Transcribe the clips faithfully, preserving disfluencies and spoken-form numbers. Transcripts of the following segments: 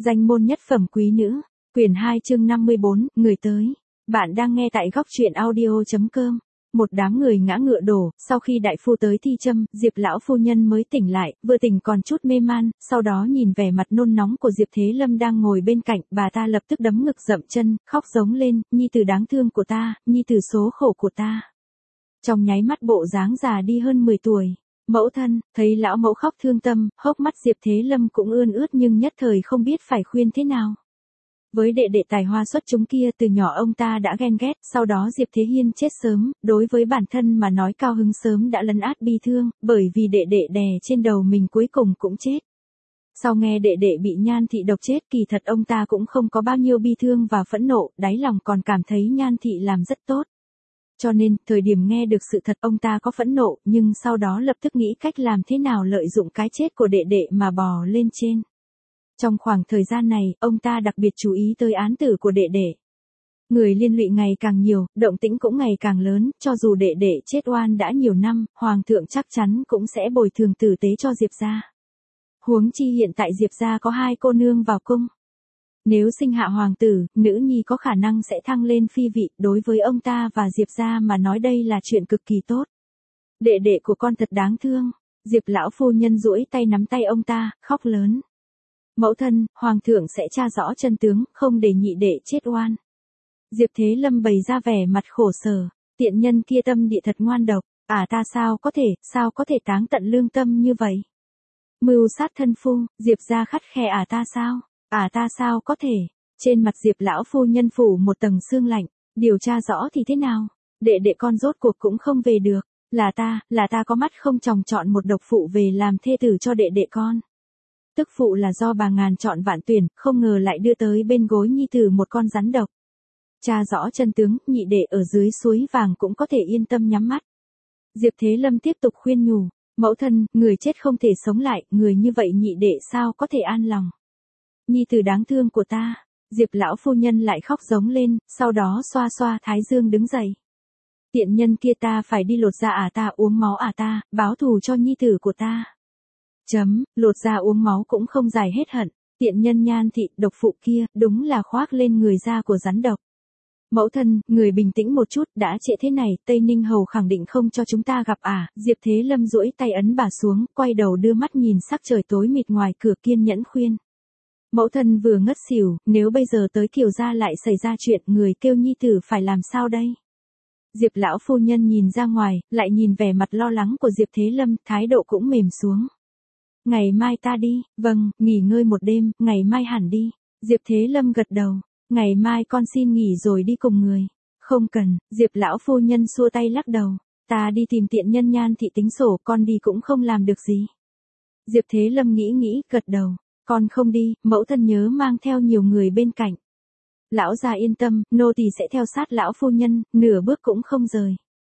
Danh môn nhất phẩm quý nữ, quyển hai chương năm mươi bốn, người tới. Bạn đang nghe tại góc truyện audio.com. Một đám người ngã ngựa đổ, sau khi đại phu tới thi châm, Diệp lão phu nhân mới tỉnh lại, vừa tỉnh còn chút mê man, sau đó nhìn vẻ mặt nôn nóng của Diệp Thế Lâm đang ngồi bên cạnh, bà ta lập tức đấm ngực dậm chân, khóc giống lên, nhi tử đáng thương của ta, nhi tử số khổ của ta. Trong nháy mắt bộ dáng già đi hơn mười tuổi. Mẫu thân, thấy lão mẫu khóc thương tâm, hốc mắt Diệp Thế Lâm cũng ươn ướt nhưng nhất thời không biết phải khuyên thế nào. Với đệ đệ tài hoa xuất chúng kia từ nhỏ ông ta đã ghen ghét, sau đó Diệp Thế Hiên chết sớm, đối với bản thân mà nói cao hứng sớm đã lấn át bi thương, bởi vì đệ đệ đè trên đầu mình cuối cùng cũng chết. Sau nghe đệ đệ bị Nhan Thị độc chết kỳ thật ông ta cũng không có bao nhiêu bi thương và phẫn nộ, đáy lòng còn cảm thấy Nhan Thị làm rất tốt. Cho nên, thời điểm nghe được sự thật ông ta có phẫn nộ, nhưng sau đó lập tức nghĩ cách làm thế nào lợi dụng cái chết của đệ đệ mà bò lên trên. Trong khoảng thời gian này, ông ta đặc biệt chú ý tới án tử của đệ đệ. Người liên lụy ngày càng nhiều, động tĩnh cũng ngày càng lớn, cho dù đệ đệ chết oan đã nhiều năm, Hoàng thượng chắc chắn cũng sẽ bồi thường tử tế cho Diệp gia. Huống chi hiện tại Diệp gia có hai cô nương vào cung. Nếu sinh hạ hoàng tử, nữ nhi có khả năng sẽ thăng lên phi vị, đối với ông ta và Diệp gia mà nói đây là chuyện cực kỳ tốt. Đệ đệ của con thật đáng thương. Diệp lão phu nhân duỗi tay nắm tay ông ta, khóc lớn. Mẫu thân, hoàng thượng sẽ tra rõ chân tướng, không để nhị đệ chết oan. Diệp Thế Lâm bày ra vẻ mặt khổ sở, tiện nhân kia tâm địa thật ngoan độc, à ta sao có thể, sao có thể táng tận lương tâm như vậy. Mưu sát thân phu, Diệp gia khắt khe à ta sao? À ta sao có thể, trên mặt Diệp lão phu nhân phủ một tầng sương lạnh, điều tra rõ thì thế nào, đệ đệ con rốt cuộc cũng không về được, là ta, là ta có mắt không tròng chọn một độc phụ về làm thê tử cho đệ đệ con. Tức phụ là do bà ngàn chọn vạn tuyển, không ngờ lại đưa tới bên gối nhi tử một con rắn độc. Tra rõ chân tướng, nhị đệ ở dưới suối vàng cũng có thể yên tâm nhắm mắt. Diệp Thế Lâm tiếp tục khuyên nhủ, mẫu thân, người chết không thể sống lại, người như vậy nhị đệ sao có thể an lòng. Nhi tử đáng thương của ta, Diệp lão phu nhân lại khóc giống lên, sau đó xoa xoa thái dương đứng dậy. Tiện nhân kia ta phải đi lột da à ta uống máu à ta, báo thù cho nhi tử của ta. Chấm, lột da uống máu cũng không giải hết hận, tiện nhân Nhan Thị độc phụ kia, đúng là khoác lên người da của rắn độc. Mẫu thân, người bình tĩnh một chút, đã trễ thế này, Tây Ninh Hầu khẳng định không cho chúng ta gặp à, Diệp Thế Lâm duỗi tay ấn bà xuống, quay đầu đưa mắt nhìn sắc trời tối mịt ngoài cửa kiên nhẫn khuyên. Mẫu thân vừa ngất xỉu, nếu bây giờ tới Kiều gia lại xảy ra chuyện người kêu nhi tử phải làm sao đây? Diệp lão phu nhân nhìn ra ngoài, lại nhìn vẻ mặt lo lắng của Diệp Thế Lâm, thái độ cũng mềm xuống. Ngày mai ta đi, vâng, nghỉ ngơi một đêm, ngày mai hẳn đi. Diệp Thế Lâm gật đầu, ngày mai con xin nghỉ rồi đi cùng người. Không cần, Diệp lão phu nhân xua tay lắc đầu, ta đi tìm tiện nhân Nhan Thị tính sổ, con đi cũng không làm được gì. Diệp Thế Lâm nghĩ nghĩ, gật đầu. Con không đi, mẫu thân nhớ mang theo nhiều người bên cạnh. Lão già yên tâm, nô tỳ sẽ theo sát lão phu nhân, nửa bước cũng không rời.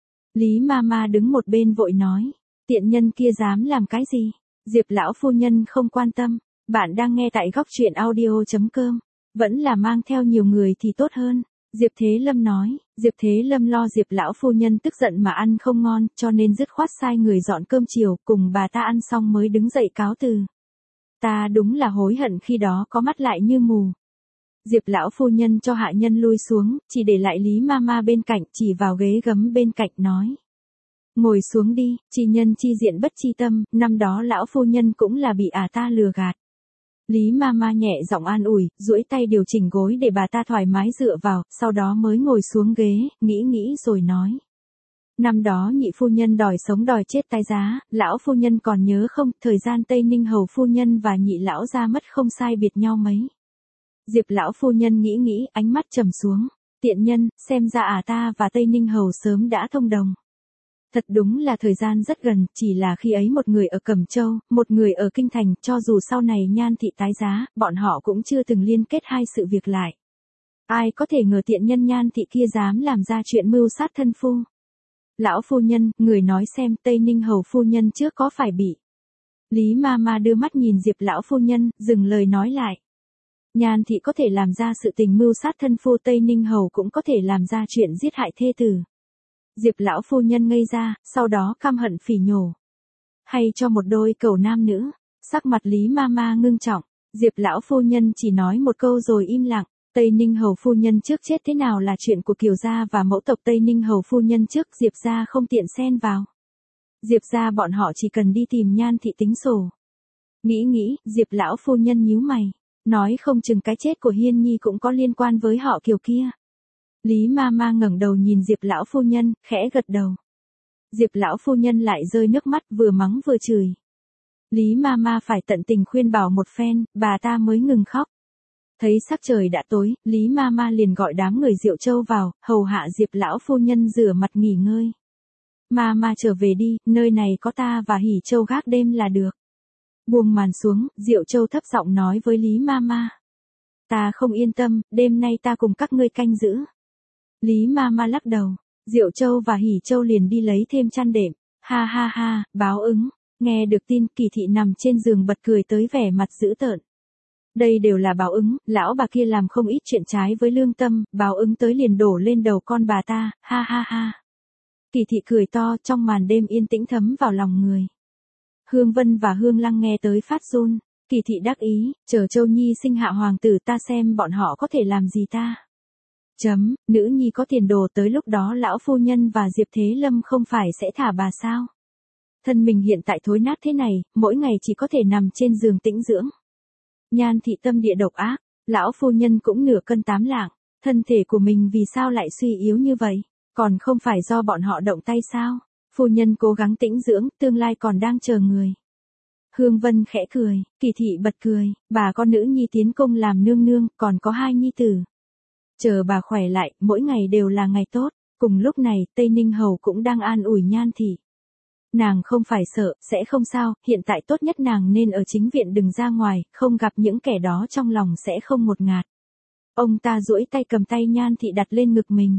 Lý ma ma đứng một bên vội nói, tiện nhân kia dám làm cái gì? Diệp lão phu nhân không quan tâm, bạn đang nghe tại góc truyện audio.com, vẫn là mang theo nhiều người thì tốt hơn. Diệp Thế Lâm nói, Diệp Thế Lâm lo Diệp lão phu nhân tức giận mà ăn không ngon, cho nên dứt khoát sai người dọn cơm chiều, cùng bà ta ăn xong mới đứng dậy cáo từ. Ta đúng là hối hận khi đó có mắt lại như mù. Diệp lão phu nhân cho hạ nhân lui xuống, chỉ để lại Lý ma ma bên cạnh, chỉ vào ghế gấm bên cạnh nói. Ngồi xuống đi, chi nhân chi diện bất chi tâm, năm đó lão phu nhân cũng là bị ả ta lừa gạt. Lý ma ma nhẹ giọng an ủi, duỗi tay điều chỉnh gối để bà ta thoải mái dựa vào, sau đó mới ngồi xuống ghế, nghĩ nghĩ rồi nói. Năm đó nhị phu nhân đòi sống đòi chết tái giá, lão phu nhân còn nhớ không, thời gian Tây Ninh Hầu phu nhân và nhị lão ra mất không sai biệt nhau mấy. Diệp lão phu nhân nghĩ nghĩ, ánh mắt trầm xuống, tiện nhân, xem ra à ta và Tây Ninh Hầu sớm đã thông đồng. Thật đúng là thời gian rất gần, chỉ là khi ấy một người ở Cẩm Châu, một người ở Kinh Thành, cho dù sau này Nhan Thị tái giá, bọn họ cũng chưa từng liên kết hai sự việc lại. Ai có thể ngờ tiện nhân Nhan Thị kia dám làm ra chuyện mưu sát thân phu. Lão phu nhân, người nói xem Tây Ninh Hầu phu nhân trước có phải bị. Lý ma ma đưa mắt nhìn Diệp lão phu nhân, dừng lời nói lại. Nhan Thị có thể làm ra sự tình mưu sát thân phu, Tây Ninh Hầu cũng có thể làm ra chuyện giết hại thê tử. Diệp lão phu nhân ngây ra, sau đó căm hận phỉ nhổ. Hay cho một đôi cẩu nam nữ, sắc mặt Lý ma ma ngưng trọng, Diệp lão phu nhân chỉ nói một câu rồi im lặng. Tây Ninh hầu phu nhân trước chết thế nào là chuyện của Kiều gia và mẫu tộc Tây Ninh hầu phu nhân trước, Diệp gia không tiện xen vào. Diệp gia bọn họ chỉ cần đi tìm Nhan thị tính sổ. Nghĩ nghĩ, Diệp lão phu nhân nhíu mày, nói không chừng cái chết của Hiên Nhi cũng có liên quan với họ Kiều kia. Lý ma ma ngẩng đầu nhìn Diệp lão phu nhân, khẽ gật đầu. Diệp lão phu nhân lại rơi nước mắt, vừa mắng vừa chửi. Lý ma ma phải tận tình khuyên bảo một phen, bà ta mới ngừng khóc. Thấy sắc trời đã tối, Lý ma ma liền gọi đám người Diệu Châu vào, hầu hạ Diệp lão phu nhân rửa mặt nghỉ ngơi. Ma ma trở về đi, nơi này có ta và Hỉ Châu gác đêm là được. Buông màn xuống, Diệu Châu thấp giọng nói với Lý ma ma. Ta không yên tâm, đêm nay ta cùng các ngươi canh giữ. Lý ma ma lắc đầu, Diệu Châu và Hỉ Châu liền đi lấy thêm chăn đệm. Ha ha ha, báo ứng. Nghe được tin, Kỳ thị nằm trên giường bật cười tới vẻ mặt dữ tợn. Đây đều là báo ứng, lão bà kia làm không ít chuyện trái với lương tâm, báo ứng tới liền đổ lên đầu con bà ta, ha ha ha. Kỳ thị cười to, trong màn đêm yên tĩnh thấm vào lòng người. Hương Vân và Hương Lăng nghe tới phát run. Kỳ thị đắc ý, chờ Châu Nhi sinh hạ hoàng tử ta xem bọn họ có thể làm gì ta. Chấm, nữ nhi có tiền đồ, tới lúc đó lão phu nhân và Diệp Thế Lâm không phải sẽ thả bà sao. Thân mình hiện tại thối nát thế này, mỗi ngày chỉ có thể nằm trên giường tĩnh dưỡng. Nhan thị tâm địa độc ác, lão phu nhân cũng nửa cân tám lạng, thân thể của mình vì sao lại suy yếu như vậy, còn không phải do bọn họ động tay sao. Phu nhân cố gắng tĩnh dưỡng, tương lai còn đang chờ người. Hương Vân khẽ cười, Kỳ thị bật cười, bà con nữ nhi tiến cung làm nương nương, còn có hai nhi tử. Chờ bà khỏe lại, mỗi ngày đều là ngày tốt. Cùng lúc này, Tây Ninh hầu cũng đang an ủi Nhan thị. Nàng không phải sợ, sẽ không sao, hiện tại tốt nhất nàng nên ở chính viện đừng ra ngoài, không gặp những kẻ đó trong lòng sẽ không ngột ngạt. Ông ta duỗi tay cầm tay Nhan thị đặt lên ngực mình.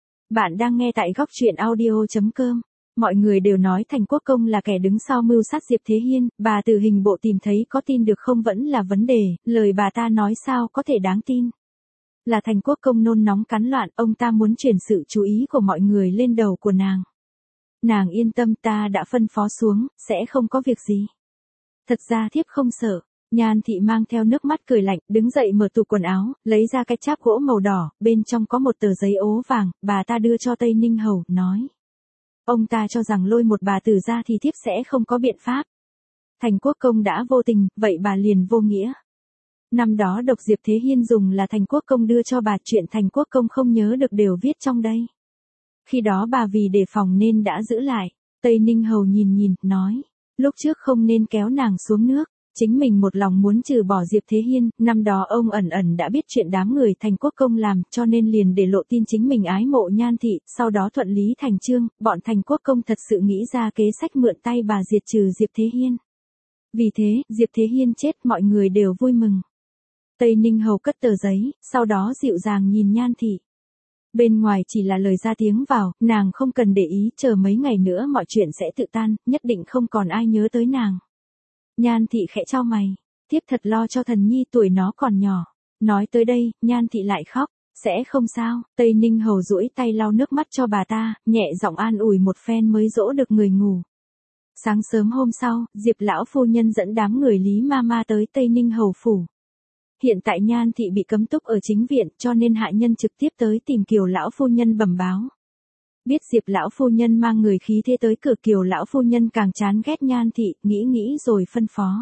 Bạn đang nghe tại góc truyện audio.com. Mọi người đều nói Thành Quốc Công là kẻ đứng sau mưu sát Diệp Thế Hiên, bà từ hình bộ tìm thấy có tin được không vẫn là vấn đề, lời bà ta nói sao có thể đáng tin. Là Thành Quốc Công nôn nóng cắn loạn, ông ta muốn chuyển sự chú ý của mọi người lên đầu của nàng. Nàng yên tâm, ta đã phân phó xuống, sẽ không có việc gì. Thật ra thiếp không sợ. Nhan thị mang theo nước mắt cười lạnh, đứng dậy mở tủ quần áo, lấy ra cái cháp gỗ màu đỏ, bên trong có một tờ giấy ố vàng, bà ta đưa cho Tây Ninh hầu, nói. Ông ta cho rằng lôi một bà tử ra thì thiếp sẽ không có biện pháp. Thành Quốc Công đã vô tình, vậy bà liền vô nghĩa. Năm đó độc Diệp Thế Hiên dùng là Thành Quốc Công đưa cho bà, chuyện Thành Quốc Công không nhớ được đều viết trong đây. Khi đó bà vì đề phòng nên đã giữ lại. Tây Ninh hầu nhìn nhìn, nói. Lúc trước không nên kéo nàng xuống nước. Chính mình một lòng muốn trừ bỏ Diệp Thế Hiên, năm đó ông ẩn ẩn đã biết chuyện đám người Thành Quốc Công làm, cho nên liền để lộ tin chính mình ái mộ Nhan thị, sau đó thuận lý thành chương, bọn Thành Quốc Công thật sự nghĩ ra kế sách mượn tay bà diệt trừ Diệp Thế Hiên. Vì thế, Diệp Thế Hiên chết mọi người đều vui mừng. Tây Ninh hầu cất tờ giấy, sau đó dịu dàng nhìn Nhan thị. Bên ngoài chỉ là lời ra tiếng vào, nàng không cần để ý, chờ mấy ngày nữa mọi chuyện sẽ tự tan, nhất định không còn ai nhớ tới nàng. Nhan thị khẽ chau mày, tiếp thật lo cho thần nhi, tuổi nó còn nhỏ. Nói tới đây, Nhan thị lại khóc, sẽ không sao. Tây Ninh hầu duỗi tay lau nước mắt cho bà ta, nhẹ giọng an ủi một phen mới dỗ được người ngủ. Sáng sớm hôm sau, Diệp lão phu nhân dẫn đám người Lý ma ma tới Tây Ninh hầu phủ. Hiện tại Nhan thị bị cấm túc ở chính viện, cho nên hạ nhân trực tiếp tới tìm Kiều lão phu nhân bẩm báo. Biết Diệp lão phu nhân mang người khí thế tới cửa, Kiều lão phu nhân càng chán ghét Nhan thị, nghĩ nghĩ rồi phân phó.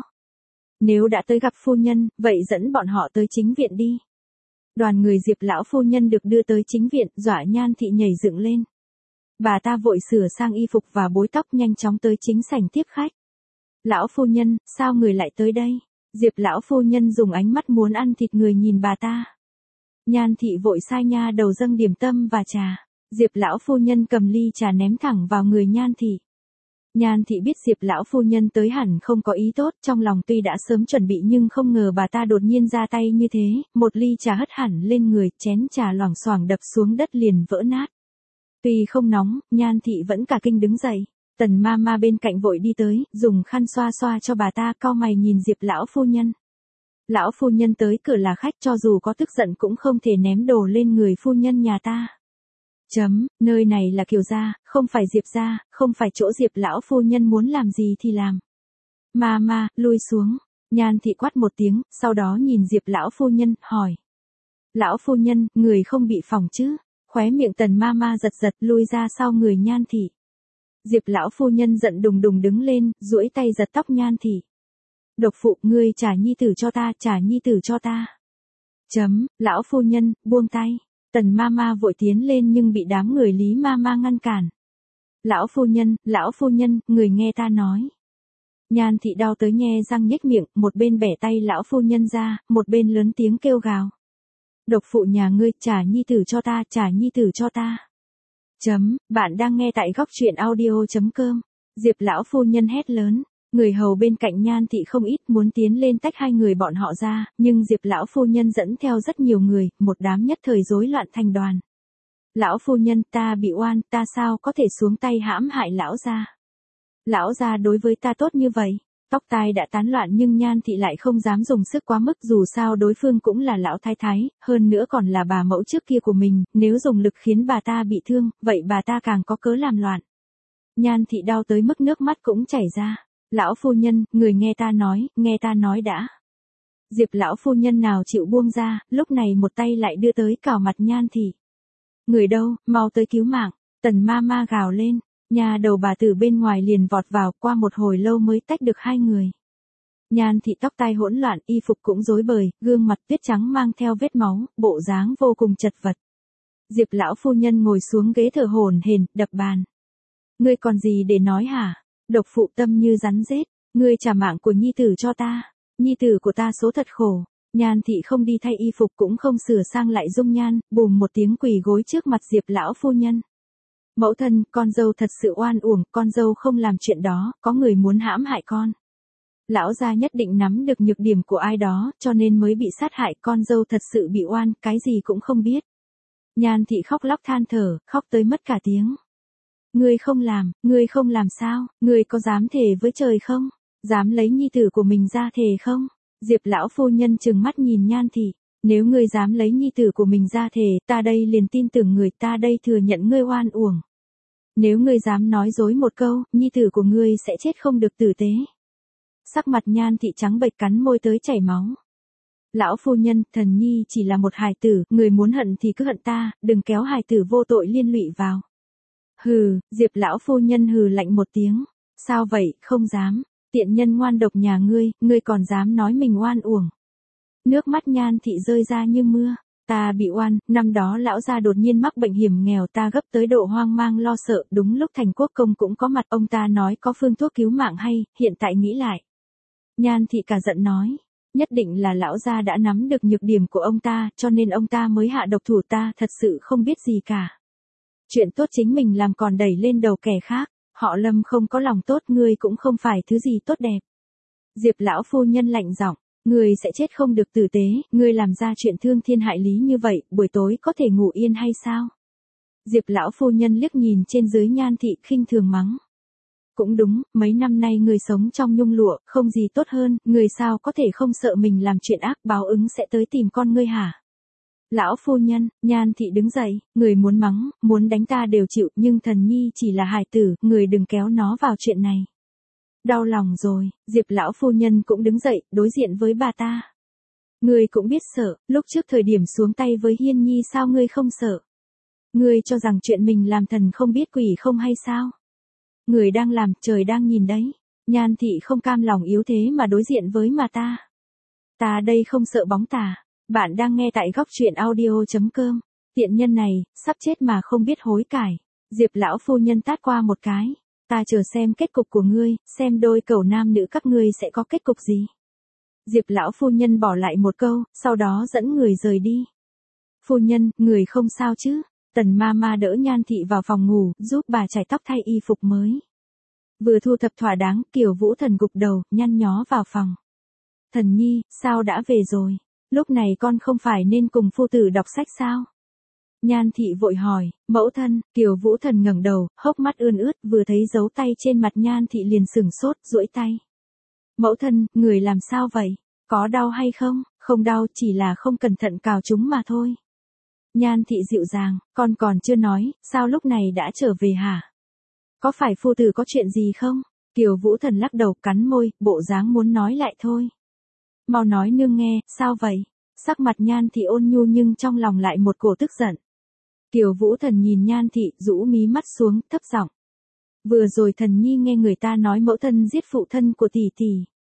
Nếu đã tới gặp phu nhân, vậy dẫn bọn họ tới chính viện đi. Đoàn người Diệp lão phu nhân được đưa tới chính viện, dọa Nhan thị nhảy dựng lên. Bà ta vội sửa sang y phục và búi tóc, nhanh chóng tới chính sảnh tiếp khách. Lão phu nhân, sao người lại tới đây? Diệp lão phu nhân dùng ánh mắt muốn ăn thịt người nhìn bà ta. Nhan thị vội sai nha đầu dâng điểm tâm và trà. Diệp lão phu nhân cầm ly trà ném thẳng vào người Nhan thị. Nhan thị biết Diệp lão phu nhân tới hẳn không có ý tốt, trong lòng tuy đã sớm chuẩn bị nhưng không ngờ bà ta đột nhiên ra tay như thế, một ly trà hất hẳn lên người, chén trà loảng xoảng đập xuống đất liền vỡ nát. Tuy không nóng, Nhan thị vẫn cả kinh đứng dậy. Tần ma ma bên cạnh vội đi tới, dùng khăn xoa xoa cho bà ta, cau mày nhìn Diệp lão phu nhân. Lão phu nhân tới cửa là khách, cho dù có tức giận cũng không thể ném đồ lên người phu nhân nhà ta. Chấm, nơi này là Kiều gia, không phải Diệp gia, không phải chỗ Diệp lão phu nhân muốn làm gì thì làm. Ma ma, lui xuống. Nhan thị quát một tiếng, sau đó nhìn Diệp lão phu nhân, hỏi. Lão phu nhân, người không bị phỏng chứ? Khóe miệng Tần ma ma giật giật, lui ra sau người Nhan thị. Diệp lão phu nhân giận đùng đùng đứng lên, duỗi tay giật tóc Nhan thị. Độc phụ, ngươi trả nhi tử cho ta, trả nhi tử cho ta. Chấm, lão phu nhân, buông tay. Tần ma ma vội tiến lên nhưng bị đám người Lý ma ma ngăn cản. Lão phu nhân, lão phu nhân, người nghe ta nói. Nhan thị đau tới nhe răng nhếch miệng, một bên bẻ tay lão phu nhân ra, một bên lớn tiếng kêu gào. Độc phụ nhà ngươi, trả nhi tử cho ta, trả nhi tử cho ta. Chấm, bạn đang nghe tại góc truyện audio chấm com. Diệp lão phu nhân hét lớn. Người hầu bên cạnh Nhan thị không ít muốn tiến lên tách hai người bọn họ ra, nhưng Diệp lão phu nhân dẫn theo rất nhiều người, một đám nhất thời rối loạn thành đoàn. Lão phu nhân, ta bị oan, ta sao có thể xuống tay hãm hại lão gia? Lão gia đối với ta tốt như vậy. Tóc tai đã tán loạn nhưng Nhan thị lại không dám dùng sức quá mức, dù sao đối phương cũng là lão thái thái, hơn nữa còn là bà mẫu trước kia của mình, nếu dùng lực khiến bà ta bị thương, vậy bà ta càng có cớ làm loạn. Nhan thị đau tới mức nước mắt cũng chảy ra. Lão phu nhân, người nghe ta nói, nghe ta nói đã. Diệp lão phu nhân nào chịu buông ra, lúc này một tay lại đưa tới cào mặt Nhan thị. Người đâu, mau tới cứu mạng. Tần ma ma gào lên, nhà đầu bà tử bên ngoài liền vọt vào, qua một hồi lâu mới tách được hai người. Nhan thị tóc tai hỗn loạn, y phục cũng rối bời, gương mặt tuyết trắng mang theo vết máu, bộ dáng vô cùng chật vật. Diệp lão phu nhân ngồi xuống ghế thở hổn hển, đập bàn. Ngươi còn gì để nói hả? Độc phụ tâm như rắn rết, ngươi trả mạng của nhi tử cho ta, nhi tử của ta số thật khổ. Nhan thị không đi thay y phục cũng không sửa sang lại dung nhan, bùm một tiếng quỳ gối trước mặt Diệp lão phu nhân. Mẫu thân, con dâu thật sự oan uổng, con dâu không làm chuyện đó, có người muốn hãm hại con. Lão gia nhất định nắm được nhược điểm của ai đó, cho nên mới bị sát hại, con dâu thật sự bị oan, cái gì cũng không biết. Nhan thị khóc lóc than thở, khóc tới mất cả tiếng. Ngươi không làm, ngươi không làm sao, ngươi có dám thề với trời không? Dám lấy nhi tử của mình ra thề không? Diệp lão phu nhân trừng mắt nhìn Nhan thị, nếu ngươi dám lấy nhi tử của mình ra thề, ta đây liền tin tưởng người, ta đây thừa nhận ngươi oan uổng. Nếu ngươi dám nói dối một câu, nhi tử của ngươi sẽ chết không được tử tế. Sắc mặt Nhan thị trắng bệch cắn môi tới chảy máu. Lão phu nhân, thần nhi chỉ là một hài tử, người muốn hận thì cứ hận ta, đừng kéo hài tử vô tội liên lụy vào. Hừ, Diệp lão phu nhân hừ lạnh một tiếng. Sao vậy, không dám. Tiện nhân ngoan độc nhà ngươi, ngươi còn dám nói mình oan uổng. Nước mắt Nhan thị rơi ra như mưa. Ta bị oan, năm đó lão gia đột nhiên mắc bệnh hiểm nghèo, ta gấp tới độ hoang mang lo sợ, đúng lúc Thành Quốc công cũng có mặt, ông ta nói có phương thuốc cứu mạng hay, hiện tại nghĩ lại. Nhan thị cả giận nói, nhất định là lão gia đã nắm được nhược điểm của ông ta, cho nên ông ta mới hạ độc thủ, ta thật sự không biết gì cả. Chuyện tốt chính mình làm còn đẩy lên đầu kẻ khác, họ Lâm không có lòng tốt, ngươi cũng không phải thứ gì tốt đẹp. Diệp lão phu nhân lạnh giọng, ngươi sẽ chết không được tử tế, ngươi làm ra chuyện thương thiên hại lý như vậy, buổi tối có thể ngủ yên hay sao? Diệp lão phu nhân liếc nhìn trên dưới Nhan thị khinh thường mắng. Cũng đúng, mấy năm nay người sống trong nhung lụa, không gì tốt hơn, người sao có thể không sợ mình làm chuyện ác, báo ứng sẽ tới tìm con ngươi hả? Lão phu nhân, Nhan thị đứng dậy, người muốn mắng, muốn đánh ta đều chịu, nhưng thần nhi chỉ là hài tử, người đừng kéo nó vào chuyện này. Đau lòng rồi, Diệp lão phu nhân cũng đứng dậy, đối diện với bà ta. Ngươi cũng biết sợ, lúc trước thời điểm xuống tay với Hiên Nhi sao ngươi không sợ? Ngươi cho rằng chuyện mình làm thần không biết quỷ không hay sao? Người đang làm, trời đang nhìn đấy. Nhan thị không cam lòng yếu thế mà đối diện với mà ta. Ta đây không sợ bóng tà. Bạn đang nghe tại góc truyện audio chấm com. Tiện nhân này, sắp chết mà không biết hối cải. Diệp lão phu nhân tát qua một cái. Ta chờ xem kết cục của ngươi, xem đôi cẩu nam nữ các ngươi sẽ có kết cục gì. Diệp lão phu nhân bỏ lại một câu, sau đó dẫn người rời đi. Phu nhân, người không sao chứ? Tần ma ma đỡ Nhan thị vào phòng ngủ, giúp bà chải tóc thay y phục mới. Vừa thu thập thỏa đáng, Kiều Vũ Thần gục đầu, nhăn nhó vào phòng. Thần nhi, sao đã về rồi? Lúc này con không phải nên cùng phu tử đọc sách sao? Nhan thị vội hỏi, mẫu thân, Kiều Vũ Thần ngẩng đầu, hốc mắt ươn ướt, vừa thấy dấu tay trên mặt Nhan thị liền sửng sốt, duỗi tay. Mẫu thân, người làm sao vậy? Có đau hay không? Không đau, chỉ là không cẩn thận cào chúng mà thôi. Nhan thị dịu dàng, con còn chưa nói, sao lúc này đã trở về hả? Có phải phu tử có chuyện gì không? Kiều Vũ Thần lắc đầu, cắn môi, bộ dáng muốn nói lại thôi. Mau nói nương nghe, sao vậy? Sắc mặt Nhan Thị ôn nhu nhưng trong lòng lại một cổ tức giận. Kiều Vũ Thần nhìn Nhan Thị, rũ mí mắt xuống, thấp giọng. Vừa rồi thần nhi nghe người ta nói mẫu thân giết phụ thân của tỷ tỷ.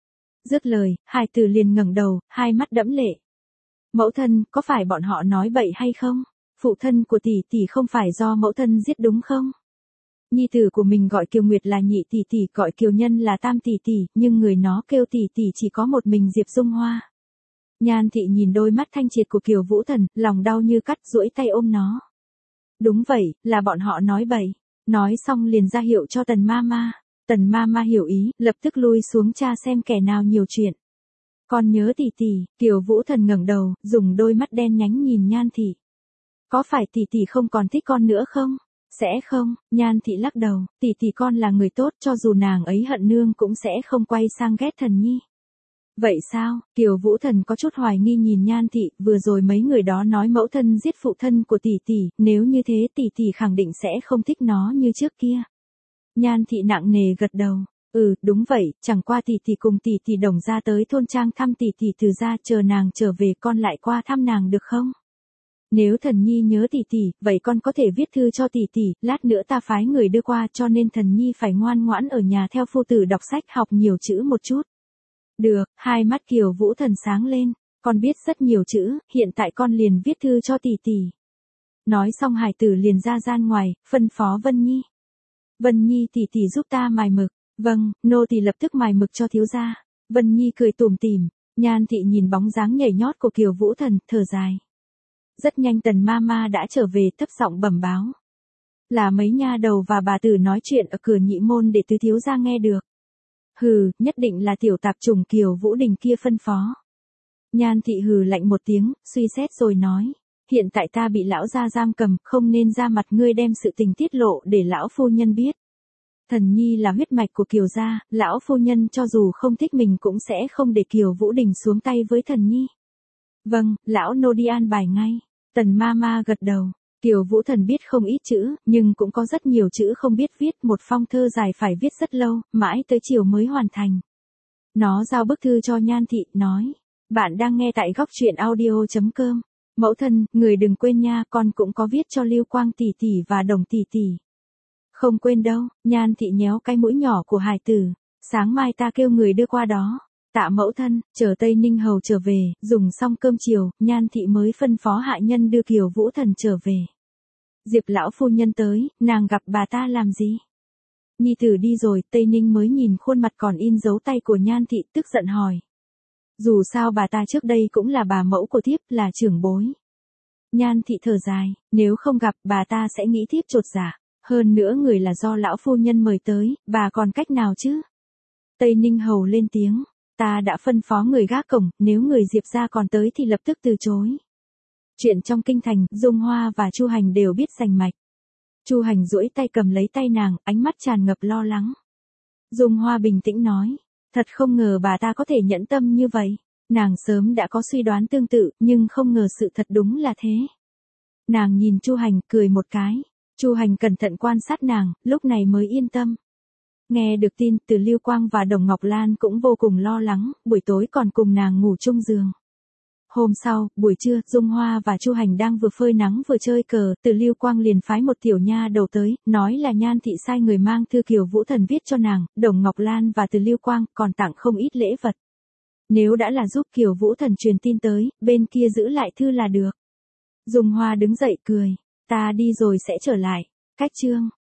Dứt lời, hài tử liền ngẩng đầu, hai mắt đẫm lệ. Mẫu thân, có phải bọn họ nói bậy hay không? Phụ thân của tỷ tỷ không phải do mẫu thân giết đúng không? Nhi tử của mình gọi Kiều Nguyệt là nhị tỷ tỷ, gọi Kiều Nhân là tam tỷ tỷ, nhưng người nó kêu tỷ tỷ chỉ có một mình Diệp Dung Hoa. Nhan Thị nhìn đôi mắt thanh triệt của Kiều Vũ Thần, lòng đau như cắt, duỗi tay ôm nó. Đúng vậy, là bọn họ nói bậy. Nói xong liền ra hiệu cho Tần Mama. Tần Mama hiểu ý, lập tức lui xuống tra xem kẻ nào nhiều chuyện. Con nhớ tỷ tỷ. Kiều Vũ Thần ngẩng đầu, dùng đôi mắt đen nhánh nhìn Nhan Thị. Có phải tỷ tỷ không còn thích con nữa không? Sẽ không. Nhan Thị lắc đầu, tỷ tỷ con là người tốt, cho dù nàng ấy hận nương cũng sẽ không quay sang ghét thần nhi. Vậy sao? Kiều Vũ Thần có chút hoài nghi nhìn Nhan Thị, vừa rồi mấy người đó nói mẫu thân giết phụ thân của tỷ tỷ, nếu như thế tỷ tỷ khẳng định sẽ không thích nó như trước kia. Nhan Thị nặng nề gật đầu, ừ, đúng vậy, chẳng qua tỷ tỷ cùng tỷ tỷ Đồng ra tới thôn trang thăm tỷ tỷ Từ gia, chờ nàng trở về con lại qua thăm nàng được không? Nếu thần nhi nhớ tỷ tỷ, vậy con có thể viết thư cho tỷ tỷ, lát nữa ta phái người đưa qua, cho nên thần nhi phải ngoan ngoãn ở nhà theo phu tử đọc sách học nhiều chữ một chút. Được, hai mắt Kiều Vũ Thần sáng lên, con biết rất nhiều chữ, hiện tại con liền viết thư cho tỷ tỷ. Nói xong hài tử liền ra gian ngoài, phân phó Vân Nhi. Vân Nhi tỷ tỷ giúp ta mài mực. Vâng, nô tỳ lập tức mài mực cho thiếu gia. Vân Nhi cười tủm tỉm. Nhan Thị nhìn bóng dáng nhảy nhót của Kiều Vũ Thần, thở dài. Rất nhanh Tần Mama đã trở về, thấp giọng bẩm báo. Là mấy nha đầu và bà tử nói chuyện ở cửa nhị môn để tứ thiếu gia nghe được. Hừ, nhất định là tiểu tạp chủng Kiều Vũ Đình kia phân phó. Nhan Thị hừ lạnh một tiếng, suy xét rồi nói. Hiện tại ta bị lão gia giam cầm, không nên ra mặt ngươi đem sự tình tiết lộ để lão phu nhân biết. Thần nhi là huyết mạch của Kiều gia, lão phu nhân cho dù không thích mình cũng sẽ không để Kiều Vũ Đình xuống tay với thần nhi. Vâng, lão nô đi an bài ngay. Tần Mama gật đầu. Kiều Vũ Thần biết không ít chữ, nhưng cũng có rất nhiều chữ không biết viết, một phong thơ dài phải viết rất lâu, mãi tới chiều mới hoàn thành. Nó giao bức thư cho Nhan Thị, nói. Bạn đang nghe tại góc truyện audio chấm com. Mẫu thân, người đừng quên nha, con cũng có viết cho Lưu Quang tỷ tỷ và Đồng tỷ tỷ. Không quên đâu. Nhan Thị nhéo cái mũi nhỏ của hài tử. Sáng mai ta kêu người đưa qua đó. Tạ mẫu thân. Chờ Tây Ninh Hầu trở về, dùng xong cơm chiều, Nhan Thị mới phân phó hạ nhân đưa Kiều Vũ Thần trở về. Diệp lão phu nhân tới, nàng gặp bà ta làm gì? Nhi tử đi rồi, Tây Ninh mới nhìn khuôn mặt còn in dấu tay của Nhan Thị, tức giận hỏi. Dù sao bà ta trước đây cũng là bà mẫu của thiếp, là trưởng bối. Nhan Thị thở dài, nếu không gặp bà ta sẽ nghĩ thiếp chột dạ. Hơn nữa người là do lão phu nhân mời tới, bà còn cách nào chứ? Tây Ninh Hầu lên tiếng. Ta đã phân phó người gác cổng, nếu người Diệp gia còn tới thì lập tức từ chối. Chuyện trong kinh thành, Dung Hoa và Chu Hành đều biết rành mạch. Chu Hành duỗi tay cầm lấy tay nàng, ánh mắt tràn ngập lo lắng. Dung Hoa bình tĩnh nói, thật không ngờ bà ta có thể nhẫn tâm như vậy. Nàng sớm đã có suy đoán tương tự, nhưng không ngờ sự thật đúng là thế. Nàng nhìn Chu Hành, cười một cái. Chu Hành cẩn thận quan sát nàng, lúc này mới yên tâm. Nghe được tin, từ Lưu Quang và Đồng Ngọc Lan cũng vô cùng lo lắng, buổi tối còn cùng nàng ngủ chung giường. Hôm sau, buổi trưa, Dung Hoa và Chu Hành đang vừa phơi nắng vừa chơi cờ, từ Lưu Quang liền phái một tiểu nha đầu tới, nói là Nhan Thị sai người mang thư Kiều Vũ Thần viết cho nàng, Đồng Ngọc Lan và từ Lưu Quang còn tặng không ít lễ vật. Nếu đã là giúp Kiều Vũ Thần truyền tin tới, bên kia giữ lại thư là được. Dung Hoa đứng dậy cười, ta đi rồi sẽ trở lại. Cách chương